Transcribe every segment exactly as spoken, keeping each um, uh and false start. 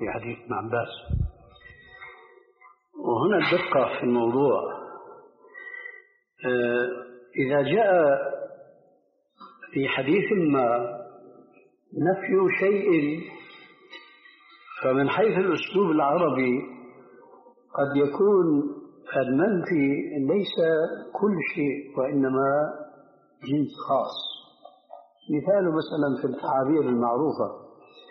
في حديث ابن عباس. وهنا الدقة في الموضوع، إذا جاء في حديث ما نفي شيء فمن حيث الأسلوب العربي قد يكون المنفي ليس كل شيء وإنما جنس خاص. مثال مثلا في التعابير المعروفة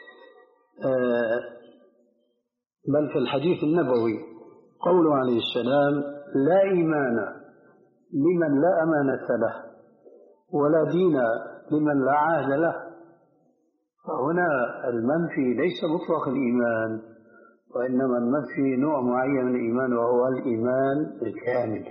بل في الحديث النبوي قوله عليه السلام: لا إيمان لمن لا أمانة له ولا دين لمن لا عهد له. فهنا المنفي ليس مطلق الإيمان، وإنما المنفي نوع معين من الإيمان وهو الإيمان الكامل.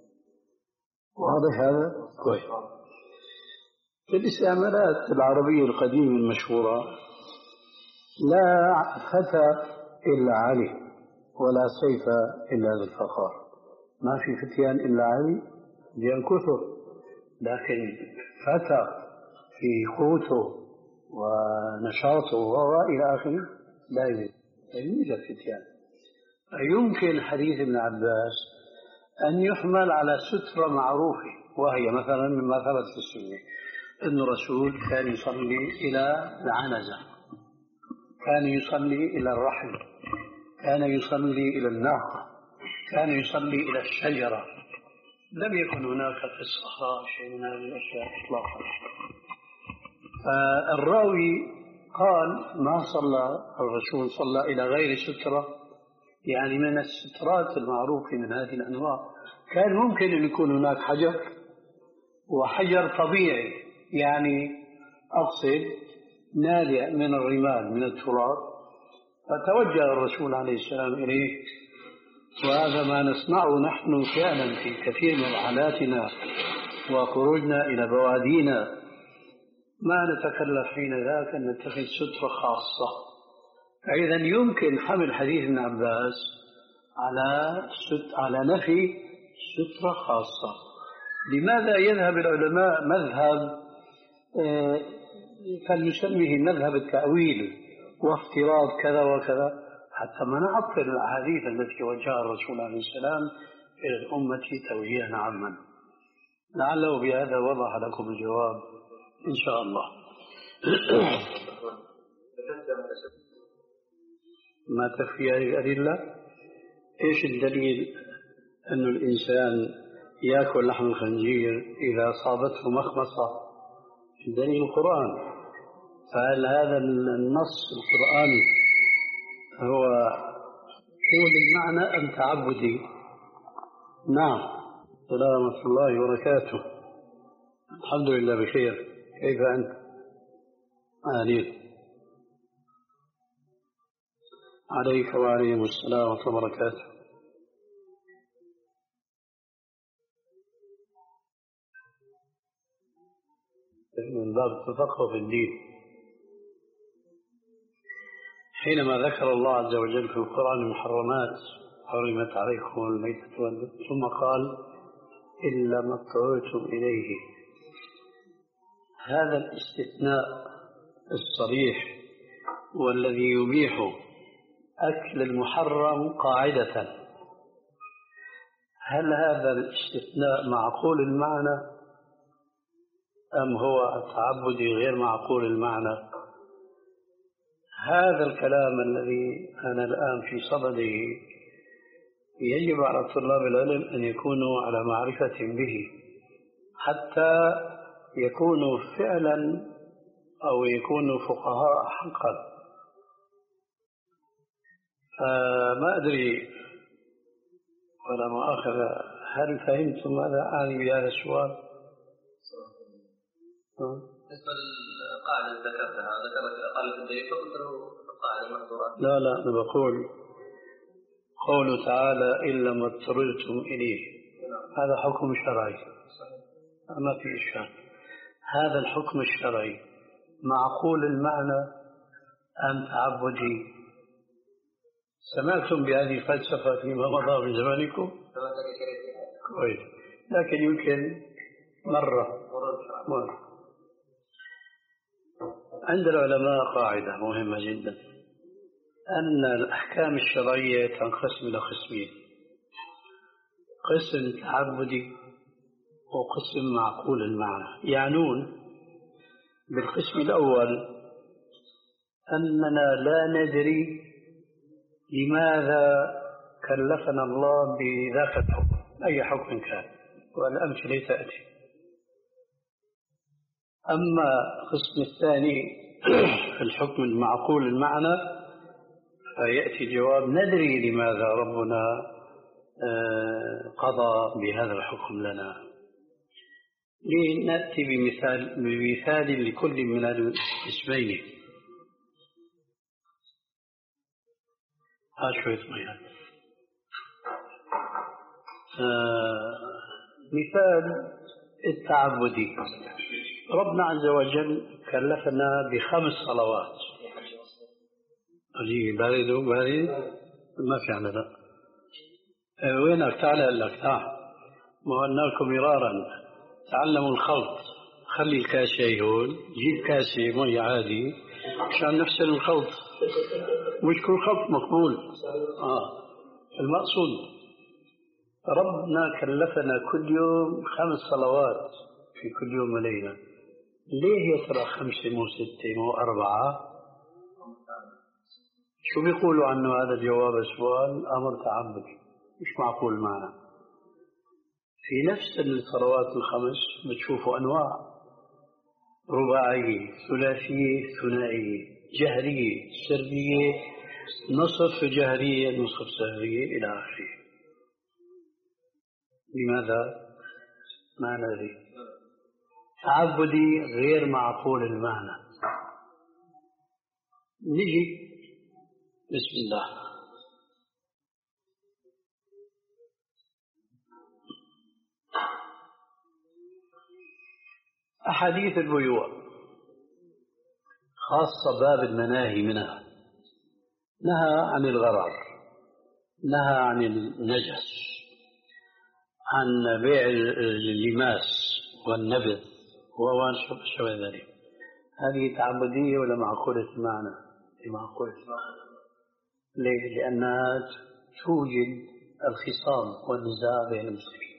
واضح هذا؟ كويس. في الاستعمالات العربية القديمة المشهورة: لا فتى إلا علي ولا سيف إلا ذو الفخار. ما في فتيان إلا علي، فتيان كثر، لكن فتى في قوته ونشاطه وإلى آخره لا يوجد يوجد فتيان. يمكن حديث ابن عباس أن يحمل على سترة معروفة، وهي مثلا مما ثبت في السنة أن الرسول كان يصلي إلى العنزة، كان يصلي إلى الرحل، كان يصلي إلى الناقة، كان يصلي إلى الشجرة. لم يكن هناك في الصحراء شيء من هذه الأشياء إطلاقا. فالراوي قال: ما صلى الرسول صلى إلى غير سترة، يعني من السترات المعروفة من هذه الأنواع. كان ممكن أن يكون هناك حجر، وحجر طبيعي، يعني أقصد نالئ من الرمال من التراب، فتوجه الرسول عليه السلام إليه. وهذا ما نسمعه نحن فعلا في كثير من رحلاتنا وخروجنا إلى بوادينا، ما نتكلف حين ذاك أن نتخذ سترة خاصة. فإذا يمكن حمل حديث ابن عباس على ست على نفي سترة خاصة. لماذا يذهب العلماء مذهب آه فلنسميه مذهب التأويل وافتراض كذا وكذا، حتى ما نعطل الأحاديث التي وجهها الرسول عليه السلام إلى الأمة توجيها عاما؟ لعله بهذا وضح لكم الجواب إن شاء الله. ما تكفي هذه الأدلة؟ إيش الدليل أن الإنسان يأكل لحم الخنزير إذا أصابته مخمصة؟ الدليل القرآن. فهل هذا النص القرآني هو هو بالمعنى أم تعبدي؟ نعم. السلام ورحمة الله وبركاته. الحمد لله بخير. كيف أنت؟ أهلين. عليك وعليهم السلام ورحمة الله وبركاته. من باب التفقه في الدين، حينما ذكر الله عز وجل في القرآن المحرمات: حرمت عليكم الميتة والدم، ثم قال: إلا ما اضطررتم إليه. هذا الاستثناء الصريح والذي يبيح أكل المحرم قاعدة، هل هذا الاستثناء معقول المعنى أم هو التعبدي غير معقول المعنى؟ هذا الكلام الذي أنا الآن في صدده يجب على طلاب العلم أن يكونوا على معرفة به، حتى يكونوا فعلا أو يكونوا فقهاء حقا. فما أدري ولا مؤاخذة، هل فهمتم ماذا أعني بهذا السؤال؟ بالنسبة للقاعدة اللي ذكرتها، ذكرت قال الدليل فقلت له القاعدة محظورة. لا لا، أنا بقول قوله تعالى: إلا ما اضطررتم إليه، هذا حكم شرعي ما في إشكال. هذا الحكم الشرعي معقول المعنى أم تعبدي؟ سمعتم بهذه الفلسفة فيما مضى من زمانكم؟ كويس، لكن يمكن مرة مرة. عند العلماء قاعدة مهمة جدا: أن الأحكام الشرعية تنقسم إلى قسمين: قسم تعبدي وقسم معقول المعنى. يعنون بالقسم الأول أننا لا ندري لماذا كلفنا الله بذاك الحكم، أي حكم كان، والأمثلة تأتي. أما القسم الثاني في الحكم المعقول المعنى فيأتي جواب: ندري لماذا ربنا قضى بهذا الحكم لنا. لنأتي بمثال, بمثال لكل من الاسمين. ها شوية مياه. آه مثال التعبدي: ربنا عز وجل كلفنا بخمس صلوات. أجي بارد وبارد ما في عنا لا. أه وينك؟ تعال أقول لك تعال. ما قلنا لكم مرارا تعلموا الخلط. خلي الكاسة هون، جيب كاسة مية عادي عشان نفس الخلط، مش كل خلط مقبول. آه المقصود ربنا كلفنا كل يوم خمس صلوات في كل يوم وليلة. ليه يا ترى خمسة مو ستة مو أربعة؟ شو بيقولوا عنه هذا الجواب؟ السؤال أمر تعبدي مش معقول معنا. في نفس الصلوات الخمس بتشوفوا أنواع: رباعية، ثلاثية، ثنائية، جهرية، سرية، نصف جهرية، نصف سرية، إلى آخره. لماذا؟ ما ندري. تعبدي غير معقول المعنى. نجي بسم الله. أحاديث البيوع خاصة باب المناهي منها: نهى عن الغرر، نهى عن النجس، عن بيع اللماس والنبذ وما شابه ذلك. هذه تعبدية ولا معقولة المعنى؟ معقولة المعنى. ليه؟ لأنها توجد الخصام والنزاع بين المسلمين.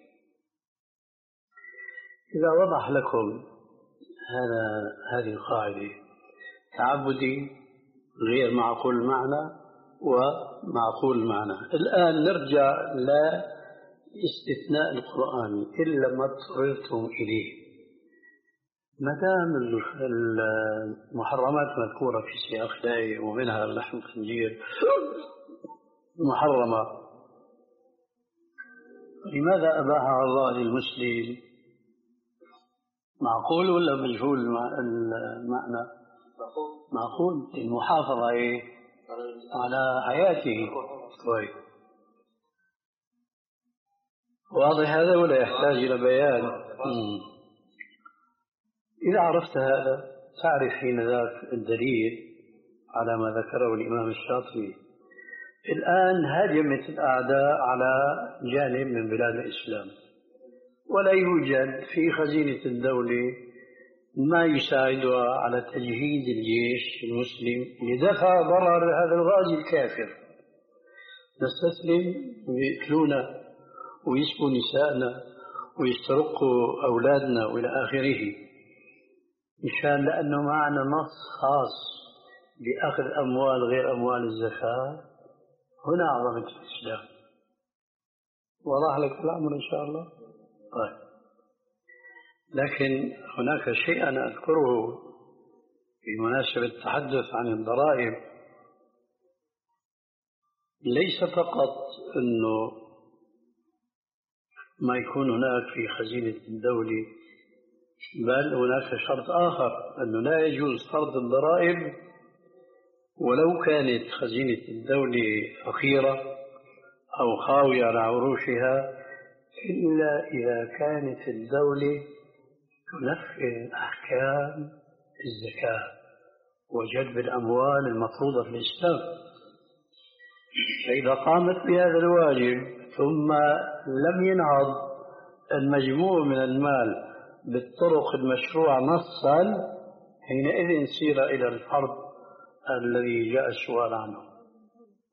إذا وضح لكم هذا هذه القاعدة: تعبدي غير معقول المعنى ومعقول المعنى. الآن نرجع لاستثناء القرآن: إلا ما اضطررتم إليه. ما دام المحرمات مذكورة في سياق الآية ومنها لحم الخنزير محرمة، لماذا أباحها الله للمسلم؟ معقول ولا مجهول المعنى؟ معقول. المحافظة إيه؟ على حياته. طيب واضح هذا ولا يحتاج إلى بيان؟ مم. إذا عرفت هذا تعرف حين ذاك الدليل على ما ذكره الإمام الشاطبي. الآن هجمت الأعداء على جانب من بلاد الإسلام، ولا يوجد في خزينة الدولة ما يساعدها على تجهيز الجيش المسلم لدفع ضرر هذا الغازي الكافر. نستسلم ويقتلونا ويسبوا نسائنا ويسترقوا أولادنا وإلى آخره، مشان لأنه معنا نص خاص بأخذ أموال غير أموال الزكاة. هنا عظمة الإسلام. وضح لك الأمر إن شاء الله. طيب، لكن هناك شيء أنا أذكره في مناسبة التحدث عن الضرائب. ليس فقط أنه ما يكون هناك في خزينة الدولة، بل هناك شرط آخر: أنه لا يجوز فرض الضرائب ولو كانت خزينة الدولة فقيرة أو خاوية على عروشها، إلا إذا كانت الدولة تنفذ أحكام الزكاة وجلب الأموال المفروضة في الإسلام. فإذا قامت بهذا الواجب ثم لم ينهض المجموع من المال بالطرق المشروعة نصا، حينئذ سير إلى الفرض الذي جاء السؤال عنه.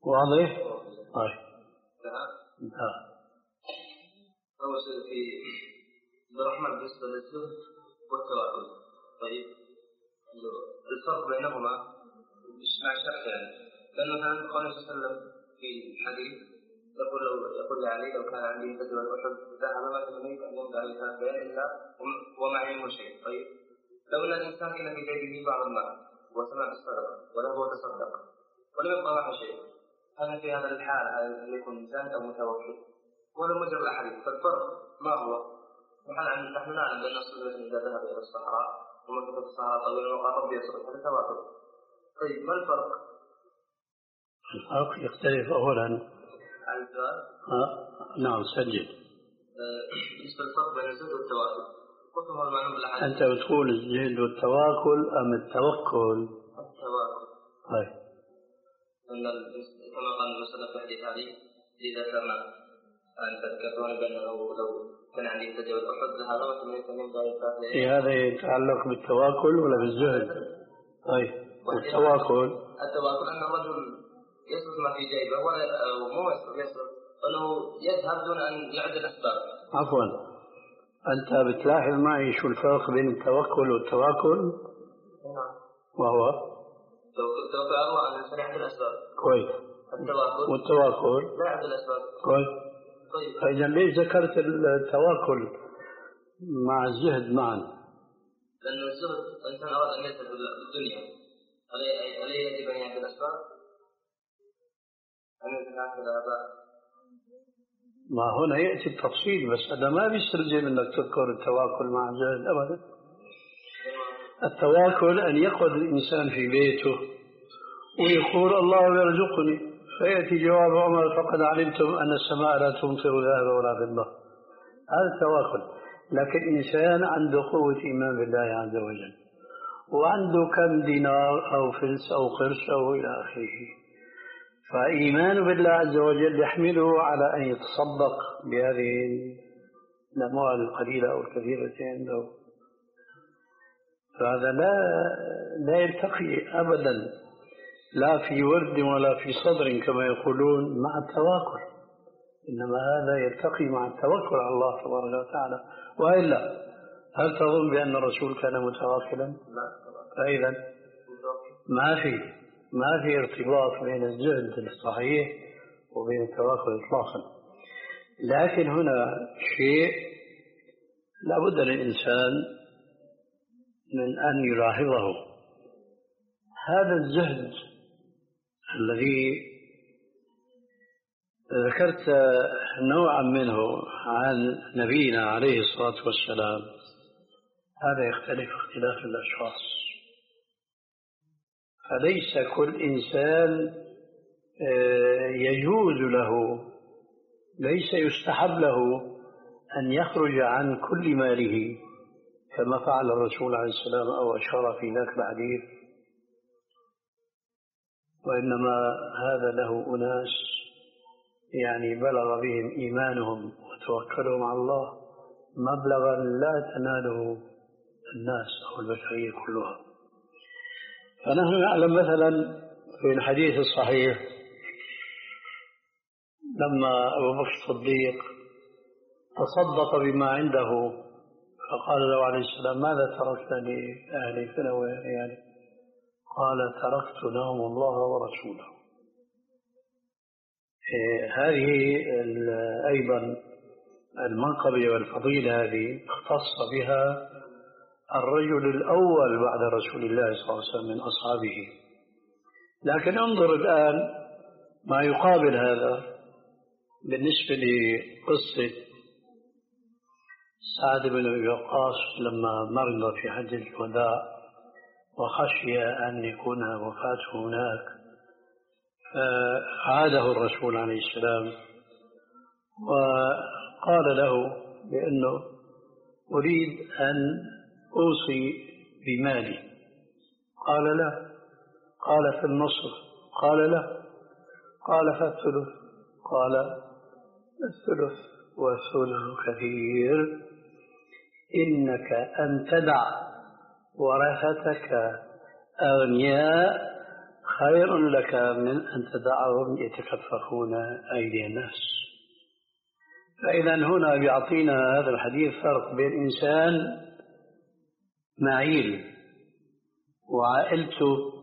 واضح؟ طيب. نعم. أول شيء في عبد الرحمن بالنسبة للزهد والتواكل. طيب الفرق بينهما مع شرح يعني، لأن مثلا قال صلى الله عليه وسلم في الحديث يقول لو يقول لعلي لو كان عندي جدول أحد ذهب ما تمنيت أن يمضي على هذا إلا ومعي منه شيء. طيب لو أن الإنسان كان في جيبه بعض المال وسمع الصدقة وله هو تصدق ولم يبقى معه شيء، هل في هذا الحال هل يكون زاهد أو متوكل؟ ولم يجر الأحاديث، فالفرق ما هو؟ نحن نحن نعلم بأن الصدقة إذا ذهب إلى الصحراء ومكث في الصحراء طويلا وقال ربي يصرف هذا تواتر. طيب ما الفرق؟ الفرق يختلف أولا. عن السؤال؟ آه. نعم سجل. بالنسبة للفرق بين الزهد والتواكل، قلت هو المعلوم بالأحاديث. أنت بتقول الزهد والتواكل أم التوكل؟ التواكل. طيب. أن كما قال المسألة في حديث علي إذا كان أن تذكرون بأنه لو كان عندي تجاوز أحد لهذا وكان يتمنى ذلك. إيه هذا يتعلق بالتواكل ولا بالزهد؟ طيب. التواكل. التواكل أن الرجل يصرف ما في جيبه ولا مو يصرف يصرف أنه يذهب دون أن يعد الأسباب. عفوا أنت بتلاحظ معي شو الفرق بين التوكل والتواكل؟ نعم. وهو؟ التوكل على الله أن الإنسان يعد الأسباب. كويس. التواكل. والتواكل. لا يعد الأسباب. كويس. طيب. فإذا ليش ذكرت التواكل مع الزهد معا؟ لأن الزهد الإنسان أراد أن يذهب بالدنيا، هل يجب أن يعد الأسباب؟ أم يمكن هذا؟ ما هنا يأتي التفصيل، بس هذا ما بيستلزم أنك تذكر التواكل مع الزهد أبدا. التواكل أن يقعد الإنسان في بيته ويقول الله يرزقني، فيأتي جواب عمر فقد علمتم أن السماء لا تمطر ذهب ولا فضة. هذا التواكل. لكن إنسان عنده قوة إيمان بالله عز وجل وعنده كم دينار أو فلس أو قرش أو إلى آخره، فإيمان بالله عز وجل يحمله على أن يتصدق بهذه الأموال القليلة أو الكثيرة عنده. فهذا لا لا يلتقي أبدا لا في ورد ولا في صدر كما يقولون مع التواكل، إنما هذا يلتقي مع التوكل على الله تبارك وتعالى. وإلا هل تظن بأن الرسول كان متواكلا؟ فإذا ما في ما في ارتباط بين الزهد الصحيح وبين التواكل إطلاقا. لكن هنا شيء لابد للإنسان من أن يلاحظه. هذا الزهد الذي ذكرت نوعا منه عن نبينا عليه الصلاة والسلام، هذا يختلف اختلاف الأشخاص. فليس كل إنسان يجوز له، ليس يستحب له أن يخرج عن كل ماله كما فعل الرسول عليه السلام أو أشار في ذاك الحديث، وإنما هذا له أناس يعني بلغ بهم إيمانهم وتوكلهم على الله مبلغا لا تناله الناس أو البشرية كلها. فنحن نعلم مثلا في الحديث الصحيح لما أبو بكر الصديق تصدق بما عنده فقال له عليه السلام ماذا تركت لأهلك يعني؟ قال تركت لهم الله ورسوله. هذه أيضا المنقبة والفضيلة هذه اختص بها الرجل الأول بعد رسول الله صلى الله عليه وسلم من أصحابه. لكن انظر الآن ما يقابل هذا بالنسبة لقصة سعد بن أبي وقاص لما مرض في حجة الوداع وخشي أن يكون وفاته هناك، فعاده الرسول عليه السلام وقال له بأنه أريد أن أوصي بمالي. قال لا. قال في النصف. قال لا. قال فالثلث. قال الثلث والثلث كثير، إنك أن تدع ورثتك أغنياء خير لك من أن تدعهم يتكففون أيدي الناس. فإذا هنا بيعطينا هذا الحديث فرق بين إنسان معيل وعائلته